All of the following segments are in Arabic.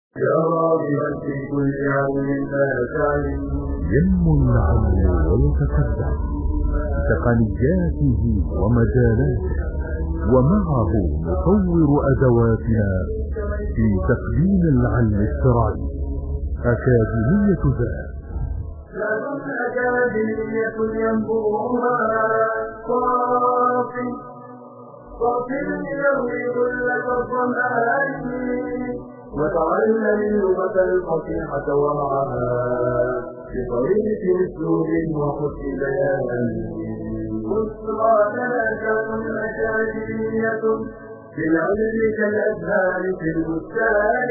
ينمو العلم ويتقدم بتقنياته ومجالاته، ومعه نطور أدواتنا في تقديم العلم الشرعي. أكاديمية ذات أكاديمية ينبوها صافي يروي غلة الظمآن، وتعلم اللغة الفصيحة ومعها بطريق أسلوب وحسن بيان. بشرى أكاديمية في العلم كالأزهار في البستان.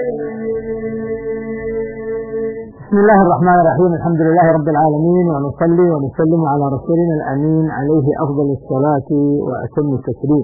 بسم الله الرحمن الرحيم. الحمد لله رب العالمين، ونصلي ونسلم على رسولنا الأمين عليه أفضل الصلاة وأتم التسليم.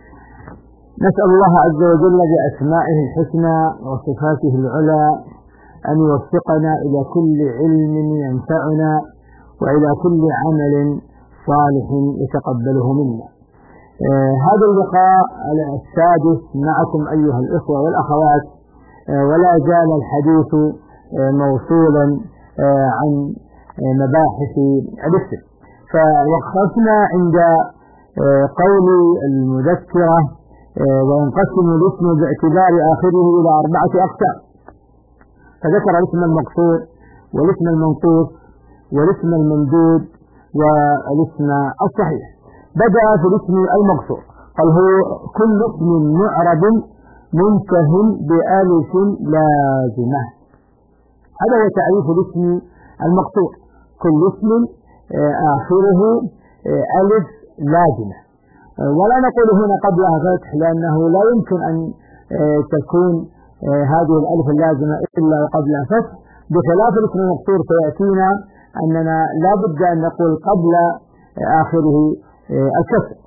نسأل الله عز وجل بأسمائه الحسنى وصفاته العلى أن يوفقنا إلى كل علم ينفعنا وإلى كل عمل صالح يتقبله منا. هذا اللقاء السادس معكم أيها الإخوة والأخوات، ولا زال الحديث موصولا عن مباحث الاسم. فوقفنا عند قول المذكرة: وينقسم الاسم باعتبار آخره إلى 4 أقسام. فذكر الاسم المقصور والاسم المنقوص والاسم الممدود والاسم الصحيح. بدأ في الاسم المقصور، قال هو كل اسم معرب منته بألف لازمة. هذا هو تعريف الاسم المقصور: كل اسم آخره ألف لازمة. ولا نقول هنا قبلها فتح، لأنه لا يمكن أن تكون هذه الألف اللازمة إلا قبلها فتح، بخلاف الاسم المقصور سيأتينا أننا لا بد أن نقول قبل آخره الكسر.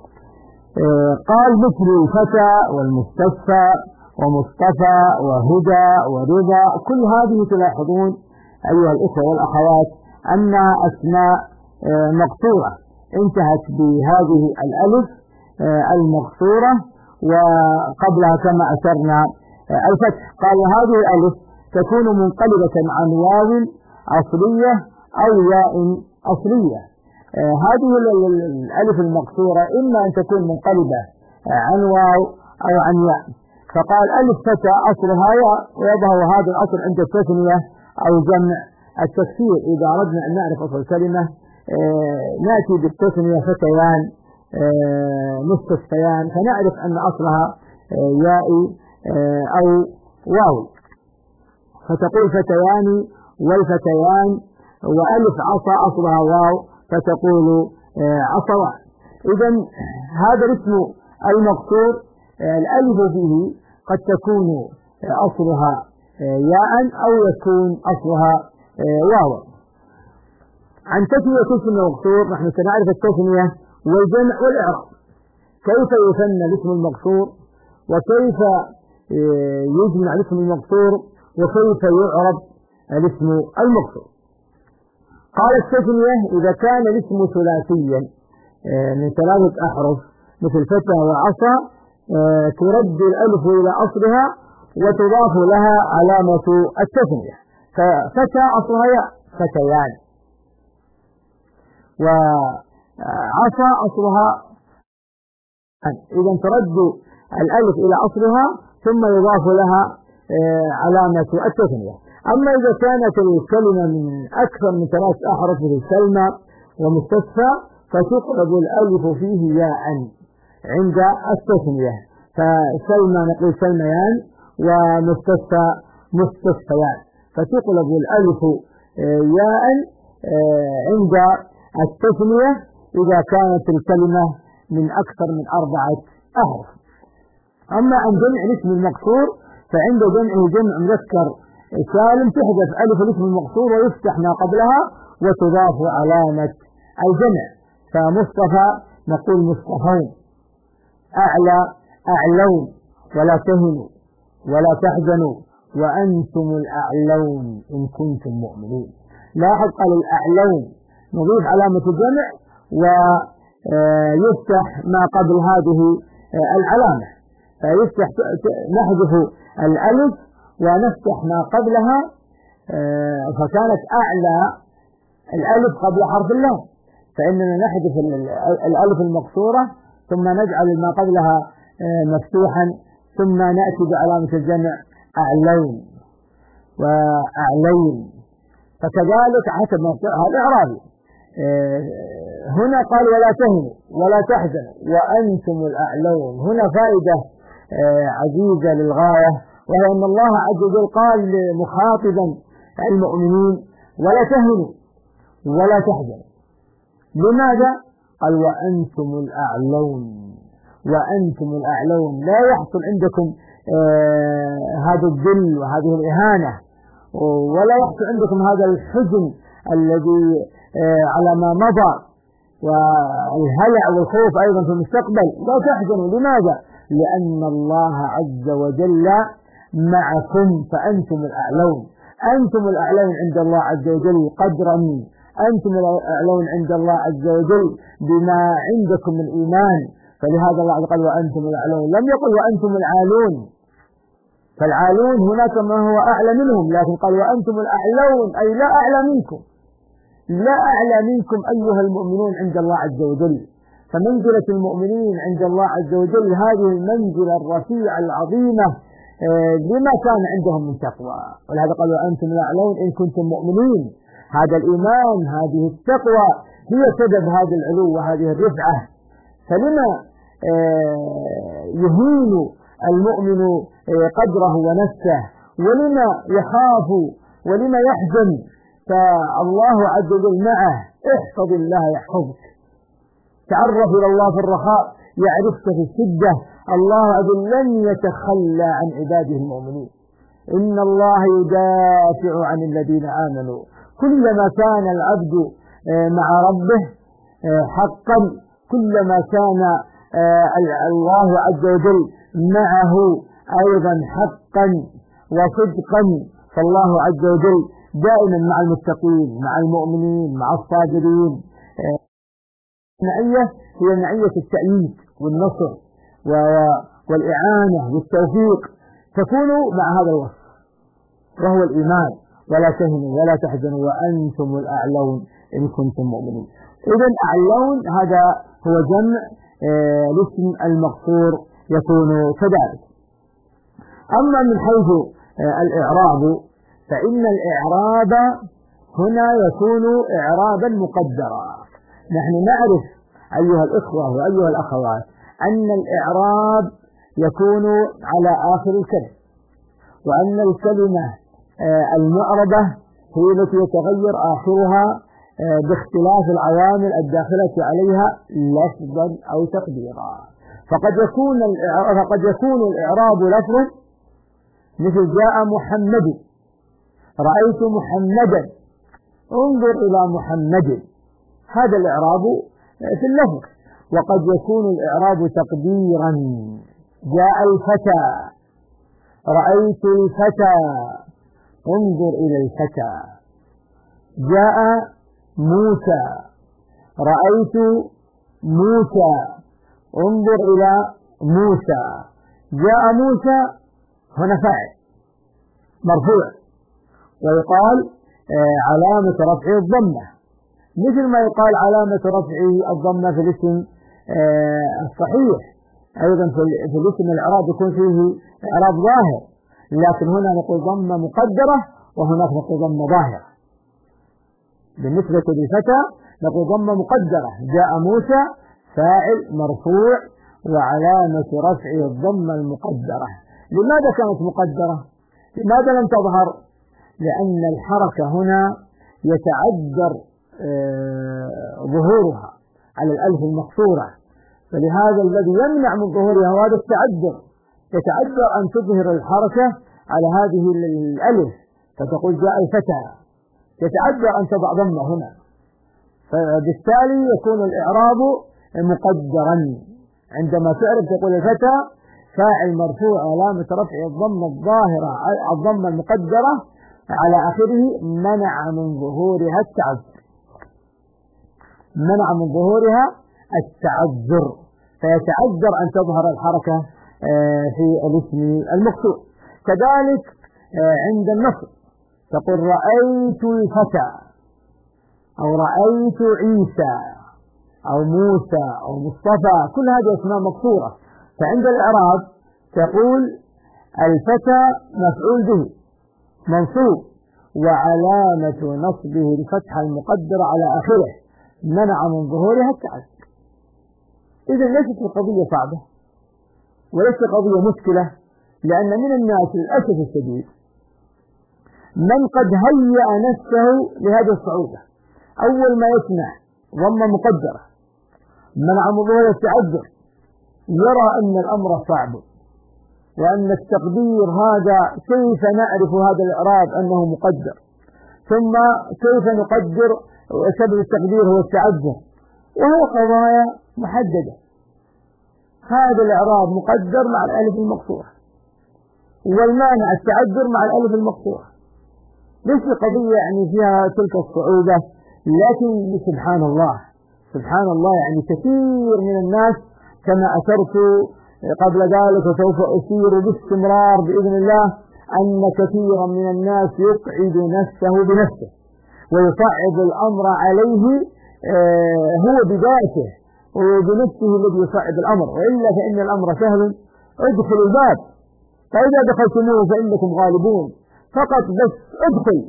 قال مثل فتى والمستشفى ومصطفى وهدى ورضا، كل هذه تلاحظون أيها الإخوة والأخوات أنها أسماء مقصورة انتهت بهذه الألف المقصورة وقبلها كما أشرنا الفتح. قال هذه الألف تكون منقلبة عن واو أصلية أو ياء أصلية. هذه الألف المقصورة إما أن تكون منقلبة عن واو أو عن ياء. فقال ألف فتى أصلها ياء، ويظهر هذا الأصل عند التثنية أو جمع التكسير. إذا أردنا أن نعرف أصل كلمة نأتي بالتثنية فتيان مستشفيان، فنعرف أن أصلها ياء أو واو، فتقول فتيان والفتيان. وألف عصا أصلها واو فتقول عصوان. إذن هذا الاسم المقصور الألف فيه قد تكون أصلها ياء أو يكون أصلها واو. عن تثنية الاسم المقصور نحن سنعرف التثنية والجمع والإعراب، كيف يثنى الاسم المقصور وكيف يجمع الاسم المقصور وكيف يعرب الاسم المقصور. قال التثنية إذا كان الاسم ثلاثيا من 3 أحرف مثل فتى وعصا ترد الألف إلى أصلها وتضاف لها علامة التثنية. ففتى أصلها ياء فتيان، وعصا أصلها إذا ترد الألف إلى أصلها ثم يضاف لها علامة التثنية. أما إذا كانت الكلمة من أكثر من 3 أحرف مثل سلمى ومستشفى فتقلب الألف فيه ياء عند التثنية، فسلمى نقول سلميان ومستشفى مستشفيان، فتقلب الألف ياء عند التثنية إذا كانت الكلمة من أكثر من 4 أحرف. أما عن جمع الاسم المقصور فعند جمعه جمع مذكر سالم تحذف ألف الاسم المقصور ويفتح ما قبلها وتضاف علامة الجمع. فمصطفى نقول مصطفون، أعلى أعلون، ولا تهنوا ولا تحزنوا وأنتم الأعلون إن كنتم مؤمنين. لاحظ قال الأعلون نضيف علامة الجمع ويفتح ما قبل هذه العلامة، فيفتح نحذف الألف ونفتح ما قبلها، فكانت أعلى الألف قبل حرف اللام، فإننا نحذف الألف المقصورة ثم نجعل ما قبلها مفتوحا، ثم نأتي بعلامة الجمع أعلين وأعلين. فكذلك حسب الإعرابي هنا قال ولا تهنوا ولا تحزنوا وأنتم الأعلون. هنا فائدة عزيزة للغاية، وهي أن الله عز وجل قال مخاطبا المؤمنين ولا تهنوا ولا تحزنوا. لماذا؟ قال وأنتم الأعلون، وأنتم الأعلون. لا يحصل عندكم هذا الذل وهذه الإهانة، ولا يحصل عندكم هذا الحزن الذي على ما مضى والهلع والخوف أيضا في المستقبل. لا تحزنوا. لماذا؟ لأن الله عز وجل معكم، فأنتم الأعلون. أنتم الأعلون عند الله عز وجل قدرا، أنتم الأعلون عند الله عز وجل بما عندكم من إيمان. فلهذا الله قال وأنتم الأعلون، لم يقل وأنتم العالون، فالعالون هناك ما هو أعلى منهم، لكن قال وأنتم الأعلون أي لا أعلى منكم، لا أعلى منكم أيها المؤمنون عند الله عز وجل. فمنزلة المؤمنين عند الله عز وجل هذه المنزلة الرفيعة العظيمة لما كان عندهم من تقوى. ولهذا قال وأنتم الأعلون إن كنتم مؤمنين. هذا الإيمان، هذه التقوى هي سبب هذا العلو وهذه الرفعة. فلما يهين المؤمن قدره ونفسه، ولما يخاف ولما يحزن؟ فالله عز وجل معه. احفظ الله يحفظك، تعرف إلى الله في الرخاء يعرفك في الشدة. الله عز وجل لن يتخلى عن عباده المؤمنين. إن الله يدافع عن الذين آمنوا. كلما كان العبد مع ربه حقا، كلما كان الله عز وجل معه أيضا حقا وصدقا. فالله عز وجل دائما مع المتقين، مع المؤمنين، مع الصابرين. المعية هي معية التأييد والنصر والإعانة والتوفيق، تكون مع هذا الوصف وهو الإيمان. ولا تهنوا ولا تحزنوا وأنتم الأعلون إن كنتم مؤمنين. إذن أعلون هذا هو جمع الاسم المقصور يكون كذلك. أما من حيث الإعراب فإن الإعراب هنا يكون إعرابا مقدرا. نحن نعرف أيها الإخوة وأيها الأخوات أن الإعراب يكون على آخر الكلمة، وأن الكلمة المعربة هي التي يتغير آخرها باختلاف العوامل الداخلة عليها لفظا أو تقديرا. فقد يكون الإعراب لفظا مثل جاء محمد، رأيت محمدا، انظر إلى محمد، هذا الإعراب في اللفظ. وقد يكون الإعراب تقديرا، جاء الفتى، رأيت الفتى، انظر إلى الفتى. جاء موسى، رأيت موسى، انظر إلى موسى. جاء موسى هنا فاعل مرفوع، ويقال علامة رفعه الضمة، مثل ما يقال علامة رفعه الضمة في الاسم الصحيح. أيضا في الاسم الإعراب يكون فيه إعراب ظاهر، لكن هنا نقول ضمة مقدرة وهناك نقول ضمة ظاهرة. بالنسبة للفتى نقول ضمة مقدرة، جاء موسى فاعل مرفوع وعلامة رفعه الضمة المقدرة. لماذا كانت مقدرة؟ لماذا لم تظهر؟ لأن الحركة هنا يتعذر ظهورها على الألف المقصورة، فلهذا الذي يمنع من ظهورها هذا التعذر. يتعذر أن تظهر الحركة على هذه الألف فتقول جاء الفتى، يتعذر أن تضع ضمة هنا، فبالتالي يكون الإعراب مقدرا. عندما تعرف تقول الفتى فاعل مرفوع علامة رفع الضمة الظاهرة الضمة المقدرة على آخره، منع من ظهورها التعذر، منع من ظهورها التعذر، فيتعذر أن تظهر الحركة في الاسم المقصود. كذلك عند النصب تقول رأيت الفتى أو رأيت عيسى أو موسى أو مصطفى، كل هذه أسماء مقصورة. فعند الإعراب تقول الفتى مفعول به منصوب وعلامة نصبه الفتحة المقدرة على آخره منع من ظهورها التعذر. إذا ليست القضية صعبة وليست قضية مشكلة، لأن من الناس للأسف الشديد من قد هيأ نفسه لهذه الصعوبة، أول ما يسمع ضمة مقدرة منع من ظهور التعذر يرى أن الأمر صعب، وأن التقدير هذا كيف نعرف هذا الإعراب أنه مقدر، ثم كيف نقدر سبب التقدير هو التعذر، وهو قضايا محددة. هذا الإعراب مقدر مع الألف المقصورة، والمانع التعذر مع الألف المقصورة. ليس قضية يعني فيها تلك الصعوبة، لكن سبحان الله يعني كثير من الناس كما أثرت قبل ذلك وسوف أسير باستمرار بإذن الله أن كثيرا من الناس يقعد نفسه بنفسه ويصعب الأمر عليه هو بذاته وبنفسه الذي يصعب الأمر، وإلا فإن الأمر سهل. ادخلوا الباب فإذا دخلتموه فإنكم غالبون، فقط بس ادخل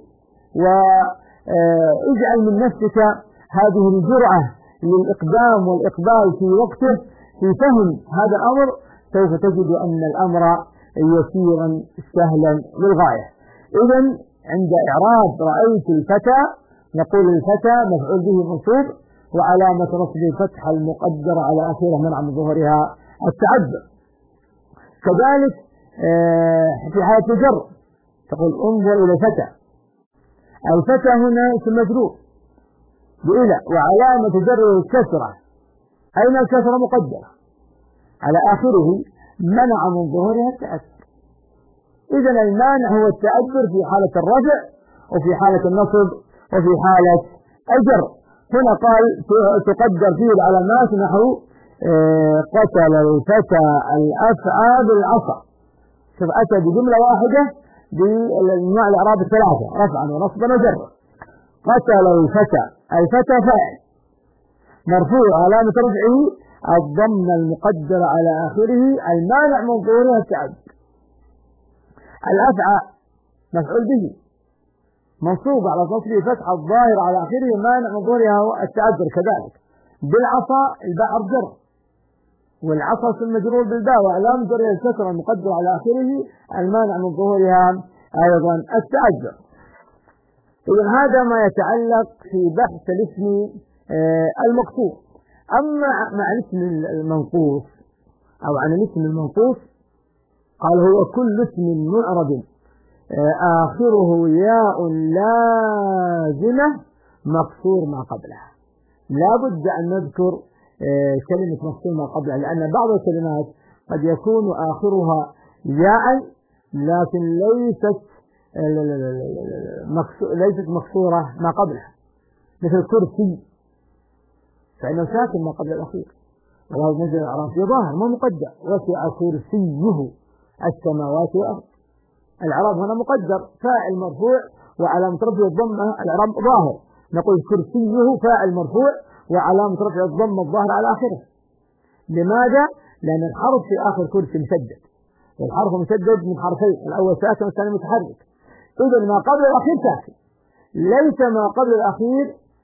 واجعل من نفسك هذه الجرعة للإقدام والإقبال في وقته في فهم هذا الأمر، سوف تجد أن الأمر يسيرا سهلا للغاية. إذا عند إعراب رأيت الفتى نقول الفتى مفعول به منصوب وعلامة نصبه الفتحة المقدرة على آخره منع من ظهورها التعذر. كذلك في حالة الجر تقول انظر إلى الفتى. الفتى هنا اسم مجرور بإلى وعلامة جره الكسرة. أين الكسرة؟ مقدرة على آخره منع من ظهورها التأثر. إذن المانع هو التأثر في حالة الرفع وفي حالة النصب وفي حالة الجر. هنا قال تقدر فيه العلامات نحو قتل الفتى الأفعى بالعصا. شوف أتى بجملة واحدة بأنواع الإعراب الثلاثة رفعا ونصبا وجرا. قتل الفتى فاعل مرفوع علامة رفعه الضمة المقدرة على آخره المانع من ظهورها التعذر. الأفعى مفعول به منصوب على نصبه فتحة الظاهر على آخره مانع من ظهورها التعذر. كذلك بالعصا الباء جر والعصا اسم مجرور بالباء وعلامة جرها الكسرة المقدرة على آخره المانع من ظهورها أيضا التعذر. إذن هذا ما يتعلق في بحث الاسم المقصور. أما مع الاسم المنقوص أو عن الاسم المنقوص قال هو كل اسم معرب آخره ياء لازمة مكسور ما قبلها. لا بد أن نذكر كلمة مكسور ما قبلها، لأن بعض الكلمات قد يكون آخرها ياء لكن ليست مكسورة ما قبلها، مثل كرسي فإنه ساكن ما قبل الأخير وله نزل الأعراف ظاهر ما مقدر. وسع كرسيه السماوات والأرض. الإعراب هنا مقدر فاعل مرفوع وعلامة رفعه الضمة الإعراب ظاهر. نقول كرسيه فاعل مرفوع وعلامة رفعه الضمة الظاهر على آخره. لماذا؟ لأن الحرف في آخر كرسي مسدد، والحرف مسدد من حرفين الأول ساكن والثاني متحرك. إذا ما قبل الأخير ساكن، ليس ما قبل الأخير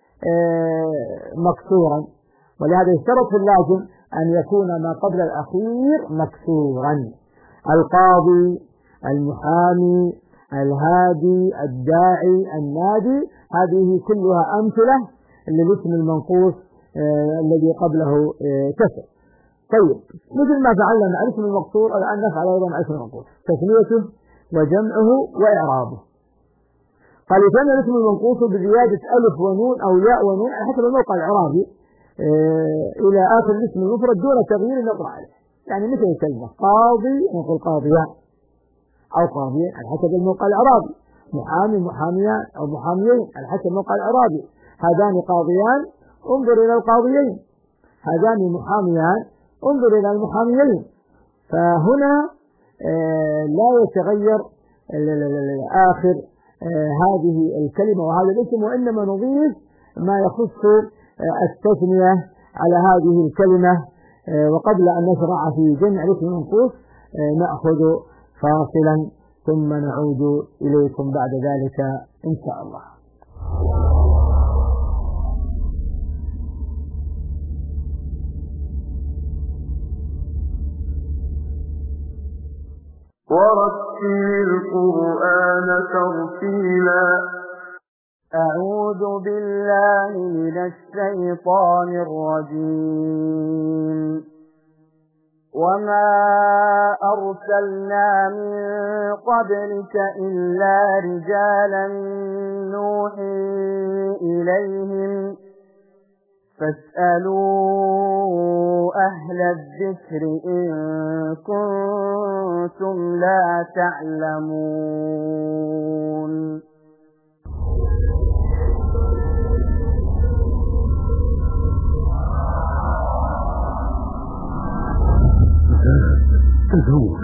مكسورا، ولهذا يشترط في اللازم أن يكون ما قبل الأخير مكسورا. القاضي، المحامي، الهادي، الداعي، النادي، هذه كلها أمثلة للاسم المنقوص الذي قبله كسر. طيب مثل ما فعلنا مع الاسم المقصور الآن نفعل أيضا مع الاسم المنقوص تثنيته وجمعه وإعرابه. قال يثنى الاسم المنقوص بزيادة ألف ونون أو ياء ونون على حسب الموقع الإعرابي إلى آخر الاسم المفرد دون تغيير نطرح عليه. يعني مثل الكلمة قاضي نقول قاضيان أو قاضيين على حسب الموقع الإعرابي، محامي محاميان أو محاميين على حسب الموقع الإعرابي. هذان قاضيان انظر إلى القاضيين، هذان محاميان انظر إلى المحاميين. فهنا لا يتغير آخر هذه الكلمة وهذا الاسم، وإنما نضيف ما يخص التثنية على هذه الكلمة. وقبل أن نشرع في جمع اسم المنقوص نأخذ فاصلا ثم نعود إليكم بعد ذلك إن شاء الله. ورتل القرآن ترتيلا. أعوذ بالله من الشيطان الرجيم. وما أرسلنا من قبلك إلا رجالا نوحي إليهم فاسألوا أهل الذكر إن كنتم لا تعلمون. تزور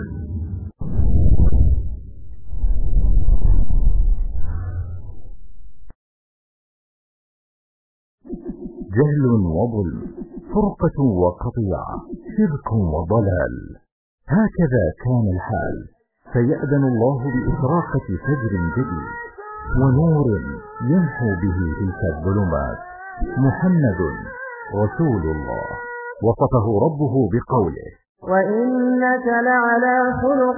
جهل وظلم، فرقة وقطيعة، شرك وضلال، هكذا كان الحال. فيأذن الله بإشراقة فجر جديد ونور يمحو به تلك الظلمات. محمد رسول الله وصفه ربه بقوله: وإنك لعلى خلق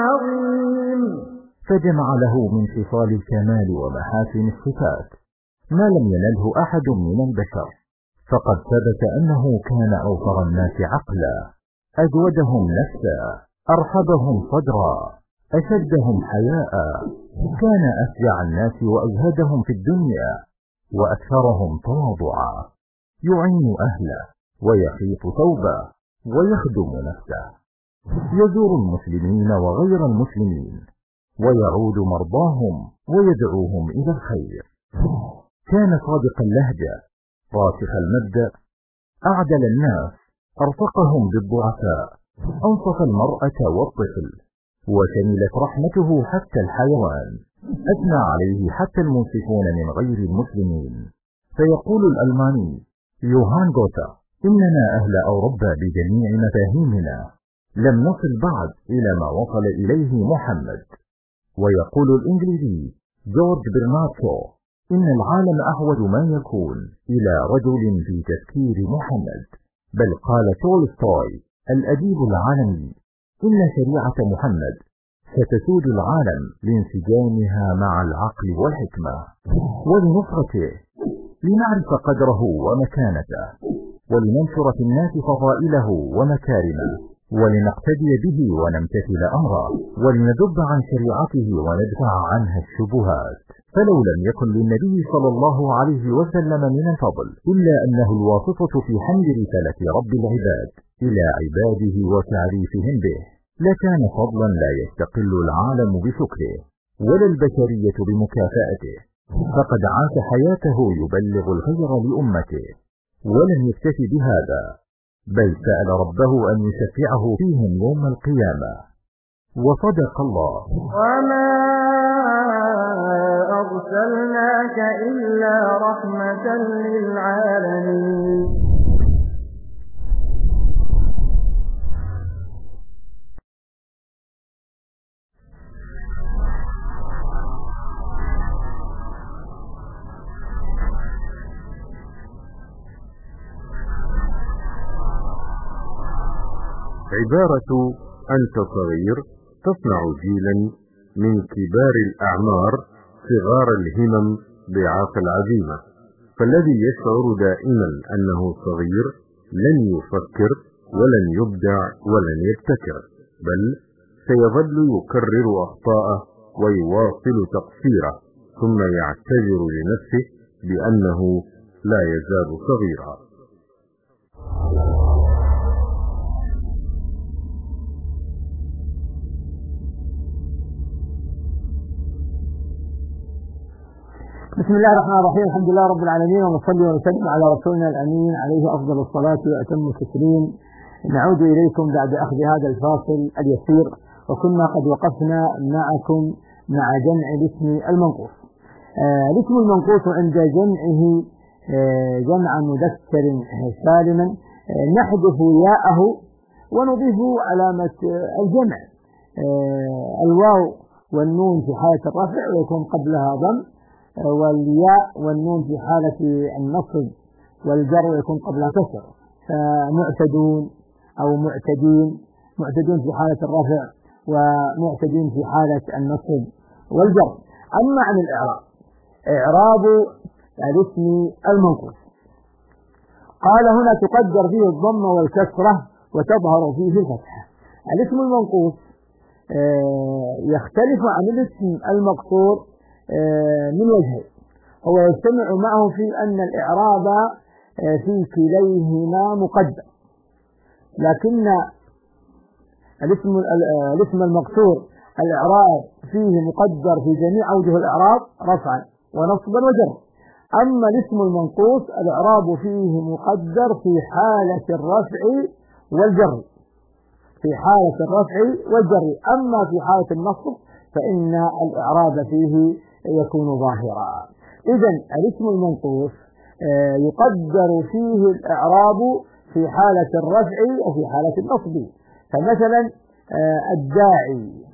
عظيم. فجمع له من خصال الكمال ومحاسن الصفات ما لم ينله أحد من البشر. فقد ثبت أنه كان أوفر الناس عقلا، أجودهم نفسا، أرحبهم صدرا، أشدهم حياء، كان أشجع الناس وأزهدهم في الدنيا وأكثرهم تواضعا، يعين أهله ويخيط ثوبه ويخدم نفسه، يزور المسلمين وغير المسلمين ويعود مرضاهم ويدعوهم إلى الخير. كان صادق اللهجة، راسخ المبدأ، أعدل الناس، أرفقهم بالضعفاء، أنصف المرأة والطفل، وشملت رحمته حتى الحيوان، أثنى عليه حتى المنصفون من غير المسلمين. فيقول الألماني يوهان غوتا: إننا أهل أوروبا بجميع مفاهيمنا لم نصل بعد إلى ما وصل إليه محمد. ويقول الإنجليزي جورج برنارد شو: إن العالم أحوج ما يكون إلى رجل في تفكير محمد. بل قال تولستوي الأديب العالمي: إن شريعة محمد ستسود العالم لانسجامها مع العقل والحكمة. ولنصرته، لنعرف قدره ومكانته، ولننشر في الناس فضائله ومكارمه، ولنقتدي به ونمتثل أمره، ولندب عن شريعته وندفع عنها الشبهات. فلو لم يكن للنبي صلى الله عليه وسلم من الفضل إلا أنه الواسطة في حمل رسالة رب العباد إلى عباده وتعريفهم به، لكان فضلا لا يستقل العالم بشكره ولا البشرية بمكافأته. فقد عاش حياته يبلغ الخير لأمته، ولم يكتف بهذا، بل سأل ربه أن يشفعه فيهم يوم القيامة. وصدق الله: وما أرسلناك إلا رحمة للعالمين. عبارة أنت صغير تصنع جيلا من كبار الأعمار صغار الهمم ضعاف العزيمة. فالذي يشعر دائما أنه صغير لن يفكر ولن يبدع ولن يبتكر، بل سيظل يكرر أخطاءه ويواصل تقصيره، ثم يعتذر لنفسه بأنه لا يزال صغيرا. بسم الله الرحمن الرحيم. الحمد لله رب العالمين، ونصلي ونسلم على رسولنا الأمين عليه أفضل الصلاة وأتم التسليم. نعود إليكم بعد أخذ هذا الفاصل اليسير، وكنا قد وقفنا معكم مع جمع الاسم المنقوص. الاسم المنقوص عند جمعه جمع مذكر سالما نحذف ياءه ونضيف علامة الجمع الواو والنون في حالة الرفع ويكون قبلها ضم، والياء والنون في حالة النصب والجر ويكون قبلها كسر، فمعتدون أو معتدين، معتدون في حالة الرفع ومعتدين في حالة النصب والجر. أما عن الإعراب، إعراب الاسم المنقوص قال هنا تقدر فيه الضمة والكسرة وتظهر فيه الفتحة. الاسم المنقوص يختلف عن الاسم المقصور من وجهين، هو يجتمع معه في أن الإعراب في كليهما مقدر، لكن الاسم المقصور الإعراب فيه مقدر في جميع أوجه الإعراب رفعا ونصبا وجرا. أما الاسم المنقوص الإعراب فيه مقدر في حالة الرفع والجر، في حالة الرفع والجر، أما في حالة النصب فإن الإعراب فيه يكون ظاهرا. إذن الاسم المنقوص يقدر فيه الإعراب في حالة الرفع وفي حالة النصب. فمثلا الداعي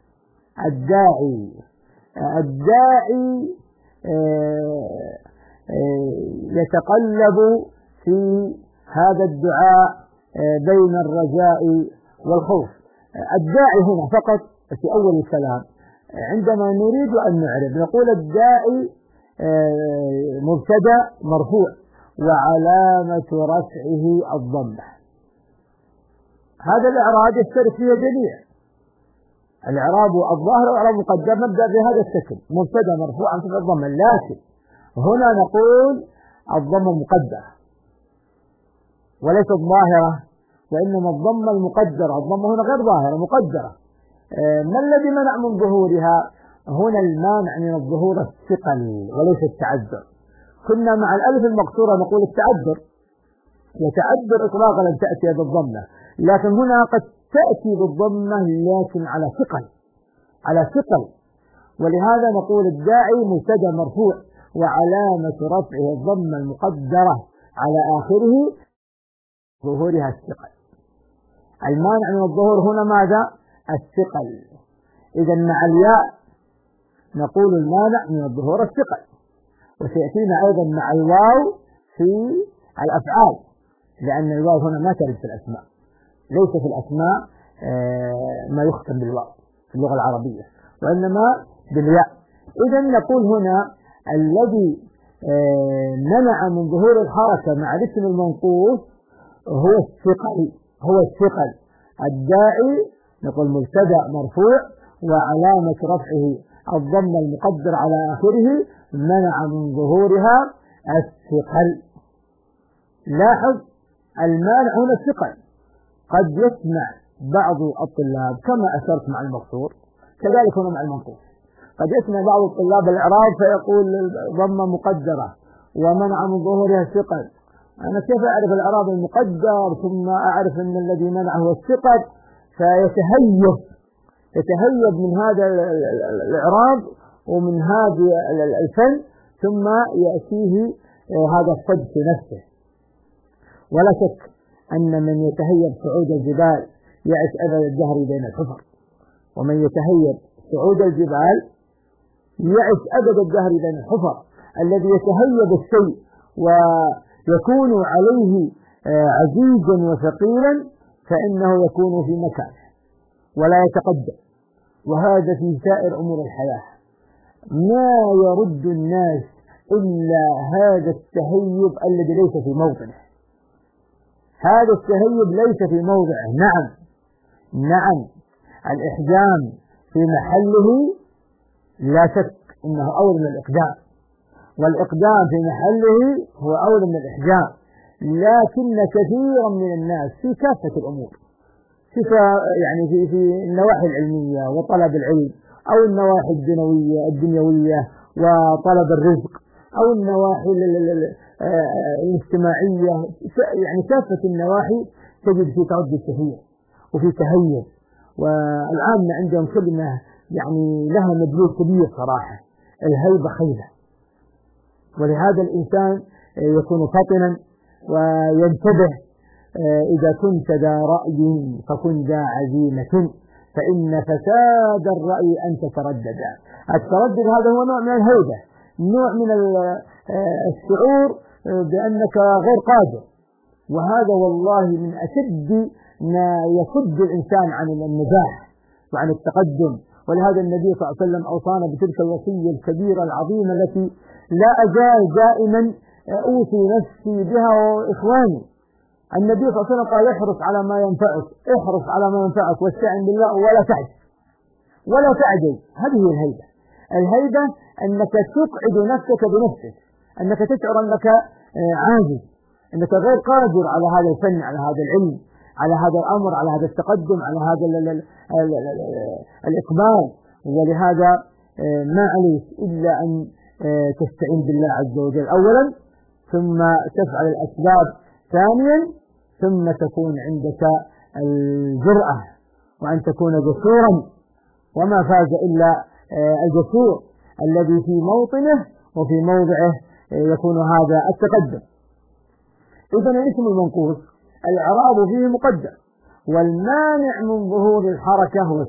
يتقلب في هذا الدعاء بين الرجاء والخوف. الداعي هنا فقط في أول الكلام عندما نريد أن نعرف نقول الداعي مبتدأ مرفوع وعلامة رفعه الضمة. هذا الإعراب يشترك فيه جميع الإعراب الظاهر والإعراب المقدر، نبدأ بهذا الشكل مبتدأ مرفوع عن الضمة، لكن هنا نقول الضمة مقدرة وليست ظاهرة، وإنما الضمة المقدرة، الضمة هنا غير ظاهرة مقدرة. ما الذي منع من ظهورها؟ هنا المانع من الظهور الثقل وليس التعذر. كنا مع الألف المقصورة نقول التعذر، يتعذر إطلاقا أن تأتي بالضمة، لكن هنا قد تأتي بالضمة لكن على ثقل، ولهذا نقول الداعي مبتدأ مرفوع وعلامة رفعه الضمة المقدرة على آخره ظهورها الثقل. المانع من الظهور هنا ماذا؟ الثقل. إذا مع الياء نقول المانع من الظهور الثقل، وسيأتينا أيضا مع الواو في الأفعال، لأن الواو هنا ما ترد في الأسماء، ليس في الأسماء ما يختم بالواو في اللغة العربية وإنما بالياء. إذا نقول هنا الذي منع من ظهور الحركة مع الاسم المنقوص هو الثقل. الداعي نقول مبتدأ مرفوع وعلامة رفعه الضمة المقدر على آخره، منع من ظهورها الثقل. لاحظ المانع هنا الثقل. قد يسمع بعض الطلاب كما أشرت مع المقصور كذلك هنا مع المنقوص، قد يسمع بعض الطلاب الإعراب فيقول ضمة مقدرة ومنع من ظهورها الثقل. أنا كيف أعرف الإعراب المقدر ثم أعرف أن الذي منعه هو الثقل؟ فيتهيب من هذا الإعراب ومن هذا الفن ثم يأتيه هذا الصد في نفسه. ولا شك أن من يتهيب صعود الجبال يعيش أبد الدهر بين الحفر، ومن يتهيب صعود الجبال يعيش أبد الدهر بين الحفر. الذي يتهيب الشيء ويكون عليه عزيزا وثقيلا فإنه يكون في مكانه ولا يتقدم. وهذا في سائر أمور الحياة، ما يرد الناس إلا هذا التهيب الذي ليس في موطنه. هذا التهيب ليس في موضعه. نعم الإحجام في محله لا شك إنه أولى من الإقدام، والإقدام في محله هو أولى من الإحجام، لكن كثيرا من الناس في كافة الأمور، يعني في النواحي العلمية وطلب العلم، أو النواحي الدنيوية وطلب الرزق، أو النواحي الاجتماعية، يعني كافة النواحي تجد في تردد كثير وفي تهيب. والعامة عندهم كلمة يعني لها مدلول كبير صراحة. الهيبة خيبة، ولهذا الإنسان يكون فطنا وينتبه. إذا كنت ذا رأي فكن ذا عزيمة، فإن فساد الرأي أن تتردد. التردد هذا هو نوع من الهيبة، نوع من الشعور بأنك غير قادر، وهذا والله من أشد ما يصد الإنسان عن النجاح وعن التقدم. ولهذا النبي صلى الله عليه وسلم أوصانا بتلك الوصية الكبيرة العظيمة التي لا أزال دائما أوصي نفسي بها وإخواني. النبي صلى الله عليه وسلم قال: احرص على ما ينفعك، احرص على ما ينفعك واستعن بالله ولا تعجز. هذه هي الهيبة. الهيبة أنك تقعد نفسك بنفسك، أنك تشعر أنك عاجز، أنك غير قادر على هذا الفن، على هذا العلم، على هذا الأمر، على هذا التقدم، على هذا الإقبال. ولهذا ما عليك إلا أن تستعين بالله عز وجل أولا، ثم تفعل الأسباب ثانيا، ثم تكون عندك الجرأة وأن تكون جسورا. وما فاز إلا الجسور الذي في موطنه وفي موضعه يكون هذا التقدم. إذن الاسم المنقوص الإعراب فيه مقدر، والمانع من ظهور الحركة هو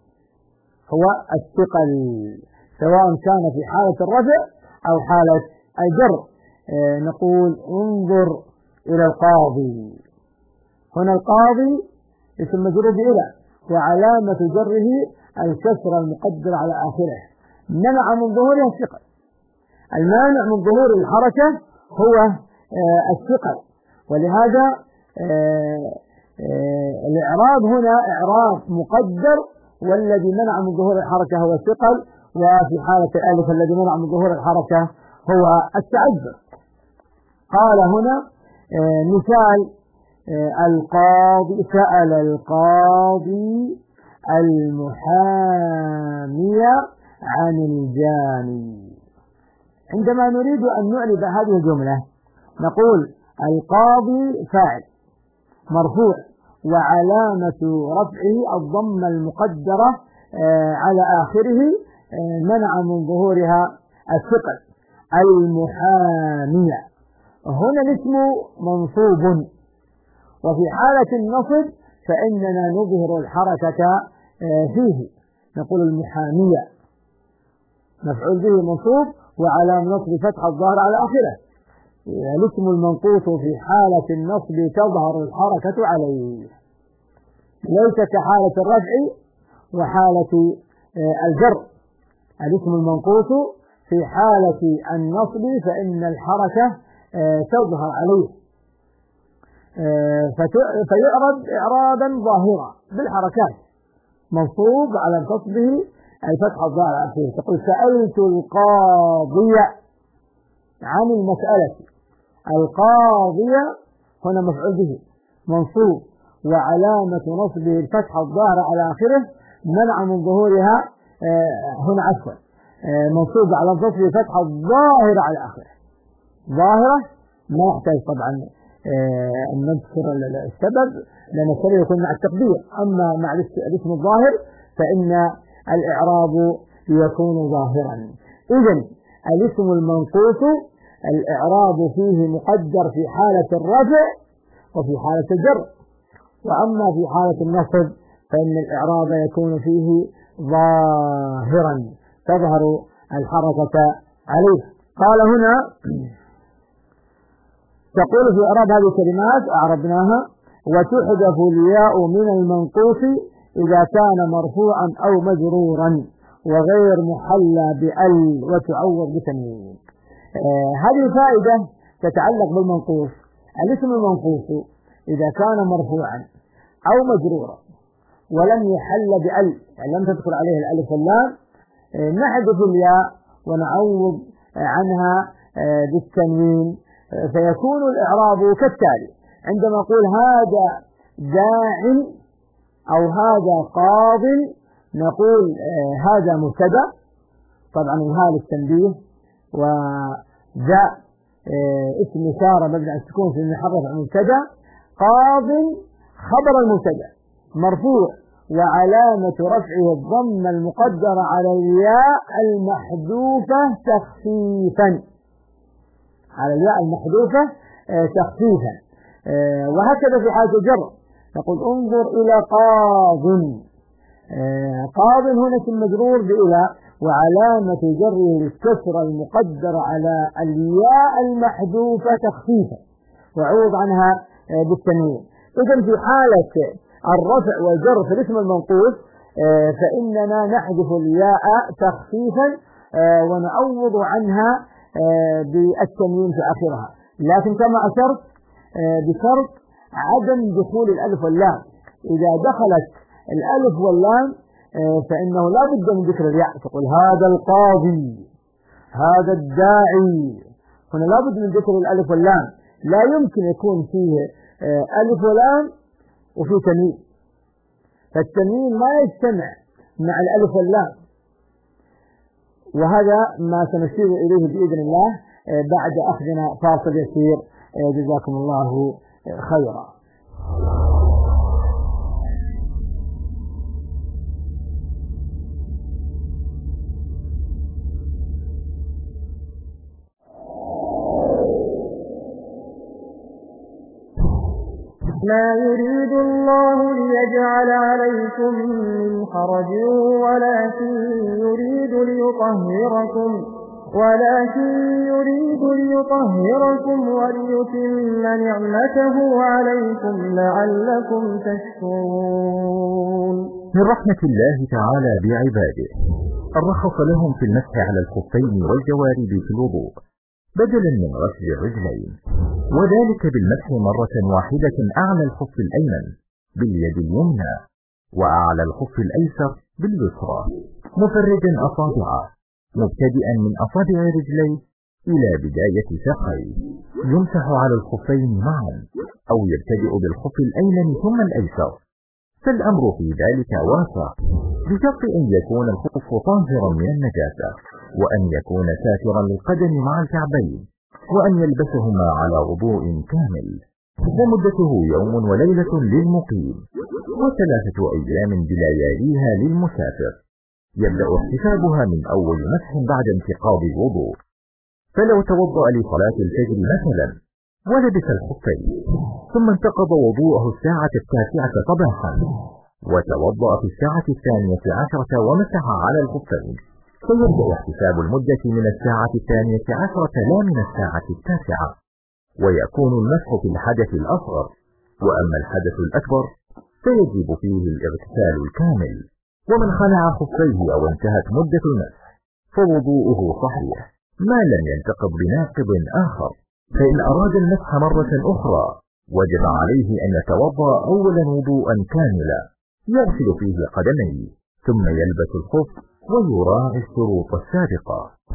الثقل، سواء كان في حالة الرفع أو حالة الجر. نقول: انظر إلى القاضي. هنا القاضي اسم مجرور بإلى، وعلامة جره الكسر المقدر على آخره، منع من ظهورها الثقل. المانع من ظهور الحركة هو الثقل، ولهذا الإعراب هنا إعراب مقدر، والذي منع من ظهور الحركة هو الثقل، وفي حالة الألف الذي منع من ظهور الحركة هو التعذر. قال هنا مثال: القاضي سأل القاضي المحامي عن الجاني. عندما نريد أن نعرب هذه الجملة نقول: القاضي فاعل مرفوع، وعلامة رفعه الضمة المقدرة على آخره، منع من ظهورها الثقل. المحامي هنا الاسم منصوب، وفي حالة النصب فإننا نظهر الحركة فيه، نقول: المحامية مفعول به منصوب وعلى نصب فتح الظاهر على آخره. الاسم المنقوص في حالة النصب تظهر الحركة عليه، ليس كحالة الرفع وحالة الجر. الاسم المنقوص في حالة النصب فإن الحركة تظهر عليه، فيعرض إعرابا ظاهرا بالحركات، منصوب على نصبه الفتح الظاهر على آخره. تقول: سألت القاضي عن المسألة. القاضية هنا مفعول به منصوب، وعلامة نصبه الفتح الظاهر على آخره، منع من ظهورها هنا عفوا منصوب على نصبه الفتح الظاهر على آخره. ظاهرة ما يحتاج طبعا أن نذكر السبب، لأن السبب يكون مع التقدير. أما مع الاسم الظاهر فإن الإعراب يكون ظاهرا. إذن الاسم المنقوص الإعراب فيه مقدر في حالة الرفع وفي حالة الجر، وأما في حالة النصب فإن الإعراب يكون فيه ظاهرا، تظهر الحركة عليه. قال هنا: تقول في إعراب هذه الكلمات أعربناها: وتحذف الياء من المنقوص إذا كان مرفوعا أو مجرورا وغير محلى بأل وتعوض بتنوين. هذه فائدة تتعلق بالمنقوص. الاسم المنقوص إذا كان مرفوعا أو مجرورا ولم يحل بأل، يعني لم تدخل عليه الألف واللام، نحذف الياء ونعوض عنها بالتنوين، فيكون الإعراب كالتالي: عندما نقول هذا داع أو هذا قاض، نقول هذا مبتدأ، طبعا الهاء للتنبيه، وجاء اسم إشارة مبني على السكون في المحرف عن مبتدأ، قاض خبر المبتدأ مرفوع وعلامة رفعه الضمة المقدرة على الياء المحذوفة تخفيفا، على الياء المحذوفة تخفيفا. وهكذا في حالة الجر نقول انظر إلى قاض، قاض هنا اسم مجرور بإلى، وعلامة جره الكسرة المقدرة على الياء المحذوفة تخفيفا وعوض عنها بالتنوين. إذن في حالة الرفع والجر في الاسم المنقوص فإننا نحذف الياء تخفيفا ونعوض عنها بالتنوين في آخرها، لكن كما أشرت بشرط عدم دخول الألف واللام. إذا دخلت الألف واللام فإنه لا بد من ذكر الياء، تقول هذا القاضي، هذا الداعي، هنا لا بد من ذكر الألف واللام، لا يمكن يكون فيه ألف ولام وفيه تنوين، فالتنوين ما يجتمع مع الألف واللام، وهذا ما سنشير إليه بإذن الله بعد أخذنا فاصل يسير. جزاكم الله خيرا. ما يريد الله ليجعل عليكم من حرج ولكن يريد ليطهركم وليتم نعمته عليكم لعلكم تشكرون. من رحمة الله تعالى بعباده الرخص لهم في المسح على الخفين والجوارب في الوضوء بدلا من غسل الرجلين، وذلك بالمسح مرة واحدة أعلى الخف الأيمن باليد اليمنى وأعلى الخف الأيسر باليسرى، مفرجا أصابعه مبتدئا من أصابع رجليه إلى بداية ساقيه، يمسح على الخفين معا أو يبتدئ بالخف الأيمن ثم الأيسر، فالأمر في ذلك واسع بشرط أن يكون الخف طاهرا من النجاسة، وأن يكون ساترا للقدم مع الكعبين، وأن يلبسهما على وضوء كامل، ومدته يوم وليلة للمقيم و3 أيام بلياليها للمسافر، يبدأ احتسابها من أول مسح بعد انتقاض الوضوء. فلو توضأ لصلاة الفجر مثلا ولبس الخفين ثم انتقض وضوءه الساعة 9 صباحا وتوضأ في الساعة 12 ومسح على الخفين، فيبدأ احتساب المدة من الساعة 12 لا من الساعة 9، ويكون المسح في الحدث الأصغر، وأما الحدث الأكبر فيجب فيه الاغتسال الكامل. ومن خلع خفيه أو انتهت مدة المسح فوضوءه صحيح ما لم ينتقض بناقض آخر، فإن أراد المسح مرة أخرى وجب عليه أن يتوضأ أولا وضوءا كاملا يغسل فيه قدميه ثم يلبس الخف ويراعي الشروط السابقة.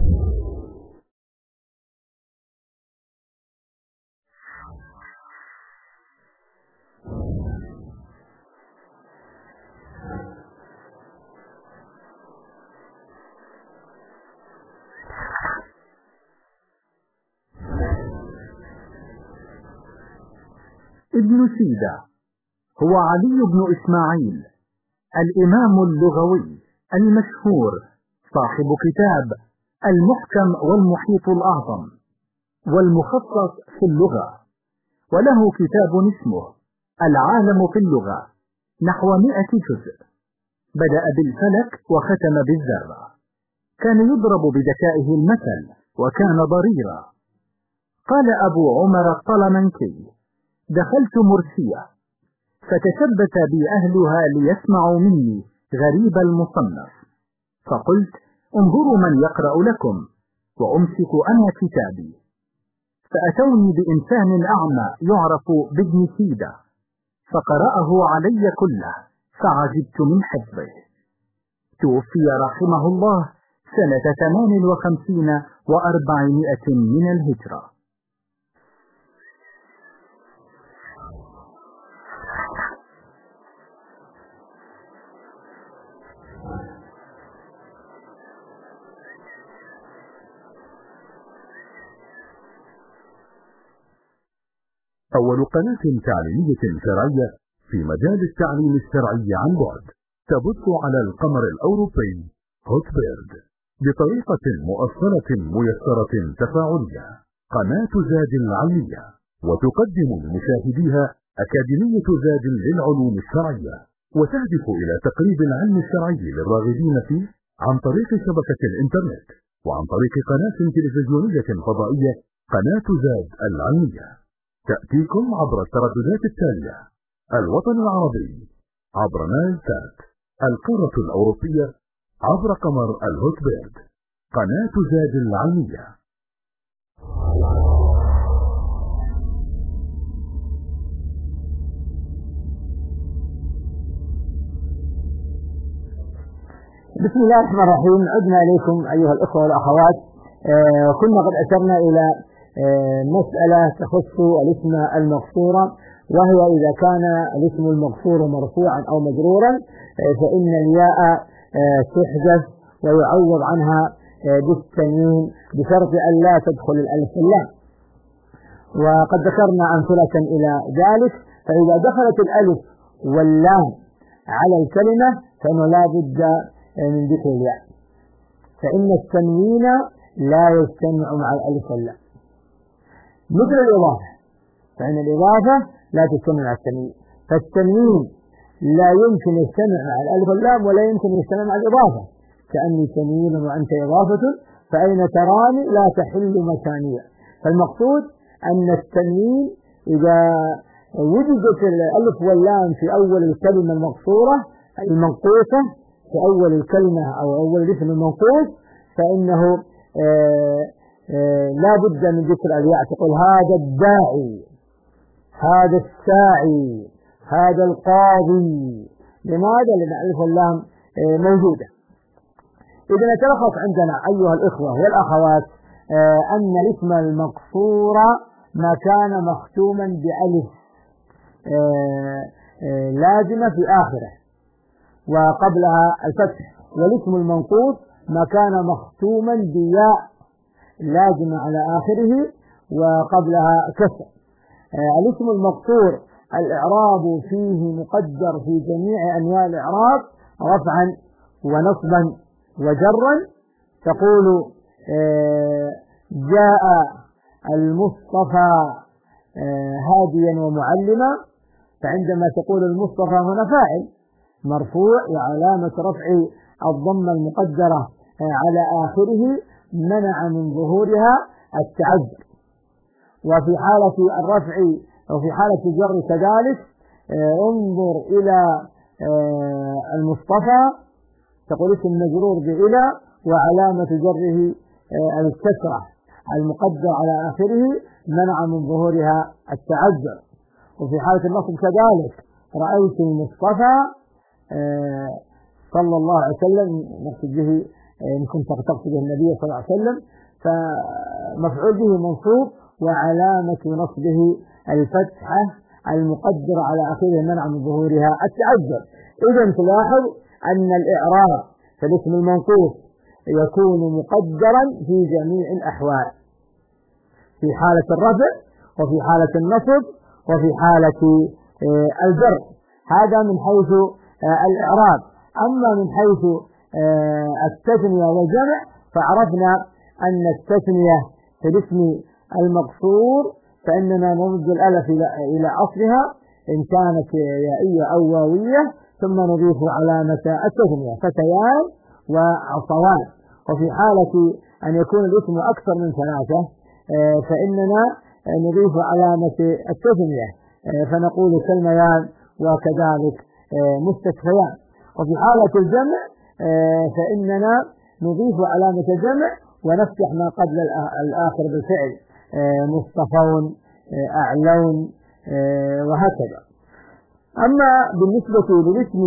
ابن سيدة هو علي بن إسماعيل الإمام اللغوي المشهور صاحب كتاب المحكم والمحيط الأعظم والمخصص في اللغة، وله كتاب اسمه العالم في اللغة نحو 100 جزء، بدأ بالفلك وختم بالذرة، كان يضرب بذكائه المثل وكان ضريرا. قال أبو عمر الطلمنكي: دخلت مرسية فتشبت بي أهلها ليسمعوا مني غريب المصنف، فقلت: انظروا من يقرأ لكم وأمسك أنا كتابي، فأتوني بإنسان أعمى يعرف بابن سيدة فقرأه علي كله فعجبت من حفظه. توفي رحمه الله سنة 58 و400 من الهجرة. أول قناة تعليمية شرعية في مجال التعليم الشرعي عن بعد. تبث على القمر الأوروبي هوتبيرد بطريقة مؤصلة ميسرة تفاعلية قناة زاد العلمية، وتقدم لمشاهديها أكاديمية زاد للعلوم الشرعية، وتهدف إلى تقريب العلم الشرعي للراغبين فيه عن طريق شبكة الإنترنت وعن طريق قناة تلفزيونية فضائية قناة زاد العلمية. تأتيكم عبر الترددات التالية: الوطن العربي عبر نايل سات، القارة الأوروبية عبر قمر الهوتبيرد، قناة زاد العلمية. بسم الله الرحمن الرحيم. عدنا إليكم أيها الأخوة والأخوات. كنا قد أشرنا إلى مسألة تخص الاسم المقصورة، وهي إذا كان الاسم المقصور مرفوعا أو مجرورا فإن الياء تحذف ويعوض عنها بالتنوين بشرط أن لا تدخل الألف واللام. وقد ذكرنا أمثلة إلى ذلك. فإذا دخلت الألف واللام على الكلمة فإنه لا بد من ذكر الياء، فإن التنوين لا يجتمع مع الألف واللام، مثل الإضافة، فإن الإضافة لا تجتمع مع التنوين، فالتنوين لا يمكن يجتمع مع الألف واللام ولا يمكن يجتمع مع الإضافة، كأني تنوين وأنت إضافة فأين تراني لا تحل مكانية. فالمقصود أن التنوين إذا وجدت الألف واللام في أول الكلمة المقصورة المنقوصة، في أول الكلمة أو أول الاسم المنقوص، فإنه لا بد من ذكر الياء. تقول هذا الداعي، هذا الساعي، هذا القاضي. لماذا؟ لأن الألف واللام موجودة. إذا نتلخص عندنا أيها الإخوة والأخوات أن الاسم المقصور ما كان مختوما بألف لازمة في آخره وقبلها الفتح، والاسم المنقوص ما كان مختوما بياء لازمة على آخره وقبلها كسر. الاسم المقصور الإعراب فيه مقدر في جميع أنواع الإعراب رفعا ونصبا وجرا. تقول جاء المصطفى هاديا ومعلما، فعندما تقول المصطفى هنا فاعل مرفوع وعلامة رفع الضمة المقدرة على آخره منع من ظهورها التعذر. وفي حالة الرفع وفي حالة الجر كذلك انظر إلى المصطفى، تقول اسم مجرور بإلى وعلامة جره الكسرة المقدر على آخره منع من ظهورها التعذر. وفي حالة النصب كذلك رأيت المصطفى صلى الله عليه وسلم، نقصد به إن كنت تقصد به النبي صلى الله عليه وسلم، فمفعول به منصوب وعلامة نصبه الفتحة المقدرة على آخره منع من ظهورها التعذر. إذن تلاحظ أن الإعراب في الاسم المنقوص يكون مقدرا في جميع الأحوال، في حالة الرفع وفي حالة النصب وفي حالة الجر. هذا من حيث الإعراب. أما من حيث التثنية والجمع فعرفنا أن التثنية في الاسم المقصور فإننا نرد الألف إلى أصلها إن كانت يائية أو واوية، ثم نضيف علامة التثنية فتيان وعصوان. وفي حالة أن يكون الاسم أكثر من ثلاثة فإننا نضيف علامة التثنية فنقول سلميان وكذلك مستشفيان. وفي حالة الجمع فإننا نضيف علامة الجمع ونفتح ما قبل الآخر بالفعل مصطفون أعلون وهكذا. أما بالنسبة للاسم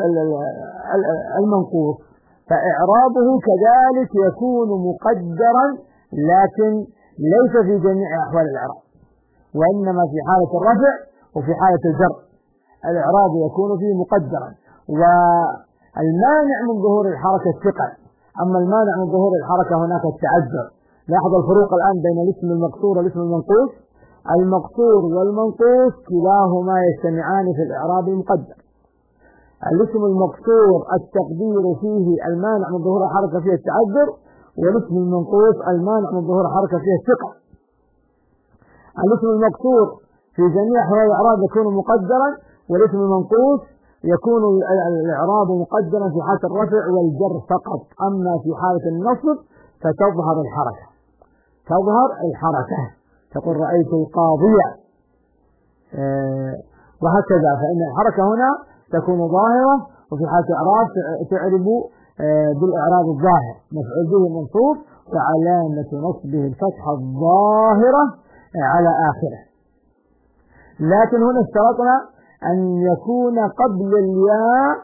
المنقوص فإعرابه كذلك يكون مقدرا، لكن ليس في جميع أحوال الإعراب، وإنما في حالة الرفع وفي حالة الجر الإعراب يكون فيه مقدرا. والمانع من ظهور الحركة الثقل، أما المانع من ظهور الحركة هناك التعذر. لاحظ الفروق الآن بين الاسم المقصور والاسم المنقوص. المقصور والمنقوص كلاهما يجتمعان في الإعراب المقدر. الاسم المقصور التقدير فيه المانع من ظهور الحركة فيه التعذر، والاسم المنقوص المانع من ظهور الحركة فيه الثقة. الاسم المقصور في جميع أحوال الإعراب يكون مقدرا، والاسم المنقوص يكون الإعراب مقدرا في حالة الرفع والجر فقط، أما في حالة النصب فتظهر الحركة، تظهر الحركة، تقول رأيت القاضية، وهكذا. فإن الحركة هنا تكون ظاهرة، وفي حالة الإعراب تعرب بالإعراب الظاهر، مفعول به منصوب وعلامة نصبه الفتحة الظاهرة على آخره. لكن هنا اشترطنا أن يكون قبل الياء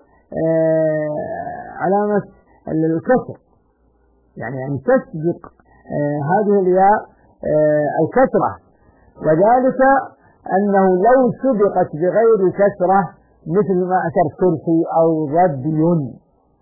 علامة الكسر، يعني أن تسبق هذه الياء الكسرة، وذلك أنه لو سبقت بغير كسرة مثل ما أثر كرسي أو ظبي،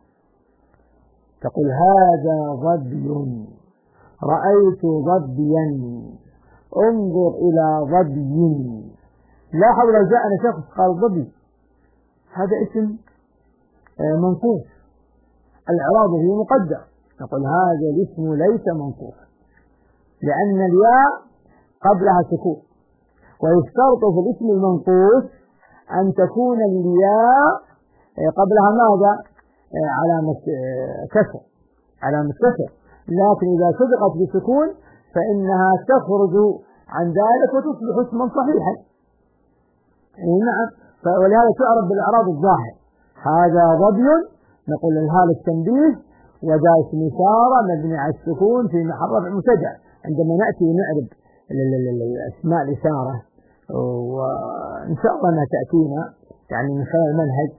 تقول هذا ظبي، رأيت ظبيا، انظر إلى ظبي. لاحظ لو جاءنا شخص قال ظبي، هذا اسم منقوص الإعراب فيه مقدر، نقول هذا الاسم ليس منقوصا، لأن الياء قبلها سكون، ويشترط في الاسم المنقوص أن تكون الياء قبلها ماذا؟ علامة كسر، علامة كسر، لكن إذا سبقت بسكون فإنها تخرج عن ذلك وتصبح اسما صحيحا. نعم، ولهذا تعرف بالإعراب الظاهر. هذا ظبي، نقول للهاء التنبيه، وذا اسم إشارة مبني على السكون في محل رفع مبتدأ. عندما نأتي نعرب أسماء الإشارة، وإن شاء الله أنها تأتينا يعني من خلال المنهج،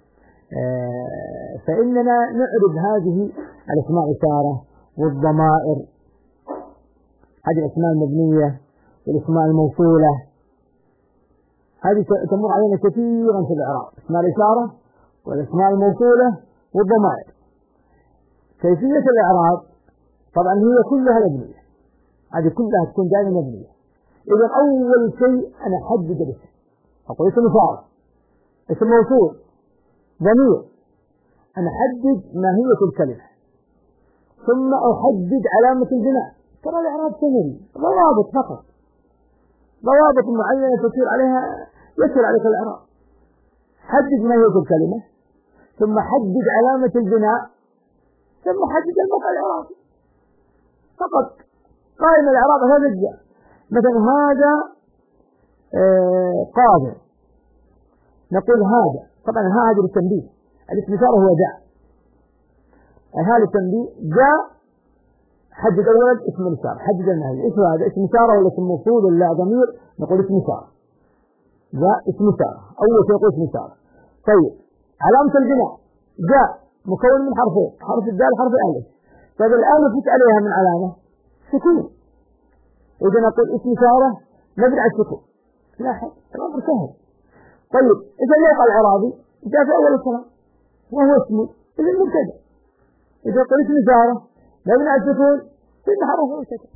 فإننا نعرب هذه الأسماء الإشارة والضمائر، هذه الأسماء المبنية والأسماء الموصولة، هذه تمر علينا كثيرا في الإعراب، أسماء الإشارة والأسماء الموصولة والضمائر. كيفية الإعراب طبعا هي كلها مبنية، هذه كلها تكون دائما مبنية. إذا أول شيء أنا أحدد الاسم، أقول اسم إشارة، اسم موصول، ضمير، أنا أحدد ماهية الكلمة، ثم أحدد علامة البناء. ترى الإعراب سهل، ضوابط فقط، ضوابط معينة تسير عليها يسير عليك الإعراب. حدد ماهية الكلمة، ثم حدد علامة البناء، ثم حدد الموقع الإعرابي فقط. قائمة الإعراب هذا الجزء، مثلا هذا قاضي، نقول هذا، طبعا هذا التنبيه، الاسم إشارة هو جاء، هذا التنبيه جاء، حدد أولا اسم الإشارة، حدد النهي، اسم هذا اسم إشارة ولا اسم موصول ولا ضمير، نقول اسم إشارة، جاء اسم إشارة، أول شيء يقول اسم إشارة. طيب علامة البناء جاء مكون من حرفين، حرف الدال حرف الألف، طيب الآن نفت عليها من علامة سكون، إذا نقول اسم إشارة مبني على السكون. لاحظ الأمر سهل. طيب إذا الموقع الإعرابي جاء في أول الكلام وهو اسمه، إذا المبتدأ، إذا قلت اسم إشارة مبني على السكون في حرف مبتدأ.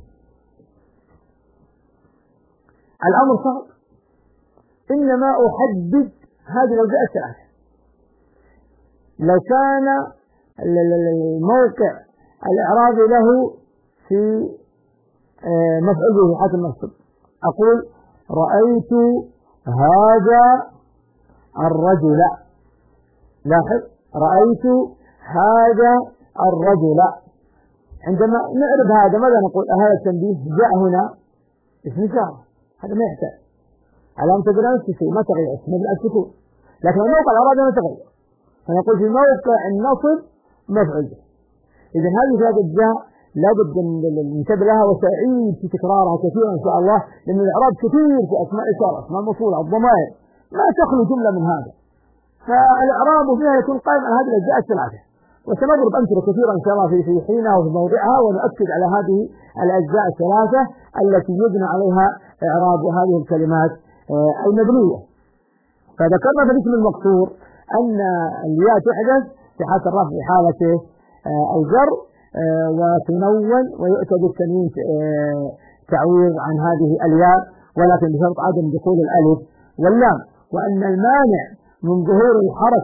الأمر صعب، إنما أحدد هذه الأوجاع الثلاثة. لو كان الموقع الإعرابي له في مفعول به حالة النصب، أقول رأيت هذا الرجل، لاحظ رأيت هذا الرجل. عندما نعرف هذا ماذا نقول؟ هذا التنبيه جاء هنا اسم إشارة، هذا ما يحتاج علامة البناء السكون، ما تغير اسم السكون، لكن الموقع الإعرابي ما تغير، فنقول في موقع النصب مفعول به. إذا هذه الأجزاء لابد أن ننتبه لها وسأعيد في تكرارها كثيرا إن شاء الله، لأن الإعراب كثير في أسماء إشارة، أسماء موصولة، الضمائر، ما تخلو جملة من هذا، فالإعراب فيها يكون قائم على هذه الأجزاء الثلاثة. وسنضرب أمثلة كثيرة إن شاء الله في حينها وفي موضعها، ونؤكد على هذه الأجزاء الثلاثة التي يبنى عليها إعراب هذه الكلمات المبنية. فذكرنا في الاسم المقصور أن الياء تحدث في حالة الرفع في حالة الجر، وتنون ويؤتى بالتنوين تعويض عن هذه الياء، ولكن بشرط عدم دخول الألف واللام، وأن المانع من ظهور الحركة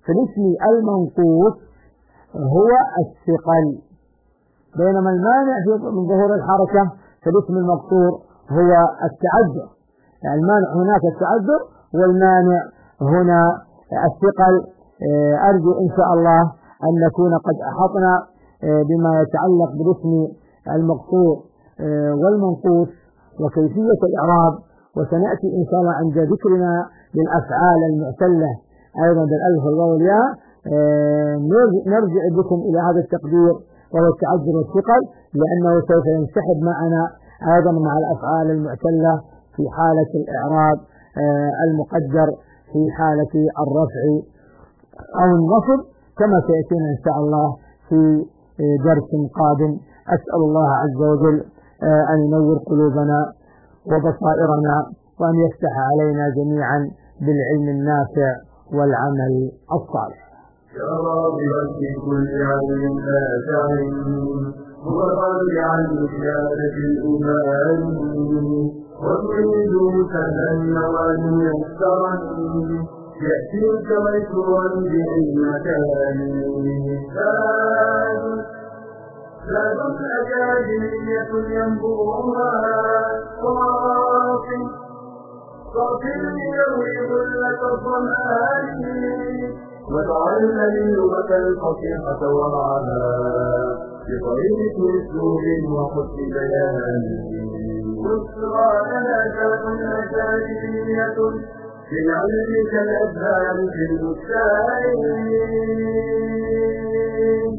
في الاسم المنقوص هو الثقل، بينما المانع من ظهور الحركة في الاسم المقصور هو التعذر. يعني المانع هناك التعذر والمانع هنا الثقل. أرجو إن شاء الله أن نكون قد أحطنا بما يتعلق بالاسم المقصور والمنقوص وكيفية الإعراب، وسنأتي إن شاء الله عند ذكرنا للأفعال المعتلة أيضا بالألف والواو والياء نرجع بكم إلى هذا التقدير وهو التعذر والثقل، لأنه سوف ينسحب معنا أيضا مع الأفعال المعتلة في حالة الإعراب المقدر في حالة الرفع أو النصب، كما سيأتينا إن شاء الله في درس قادم. أسأل الله عز وجل أن ينور قلوبنا وبصائرنا وأن يفتح علينا جميعا بالعلم النافع والعمل الصالح. يا راغبا في كل علم نافع متطلعا لزيادة الإيمان وتريد سهلا وميسرا يأتيك ميسورا بالمكان زاد أكاديمية ينبوها صافي يروي ظلة الظمآن وتعلم اللغة الفصيحة ومعها بطريقة أسلوب وحسن بيان. بشرى لنا ذات أكاديمية لنعلمك الأذهان في البستان.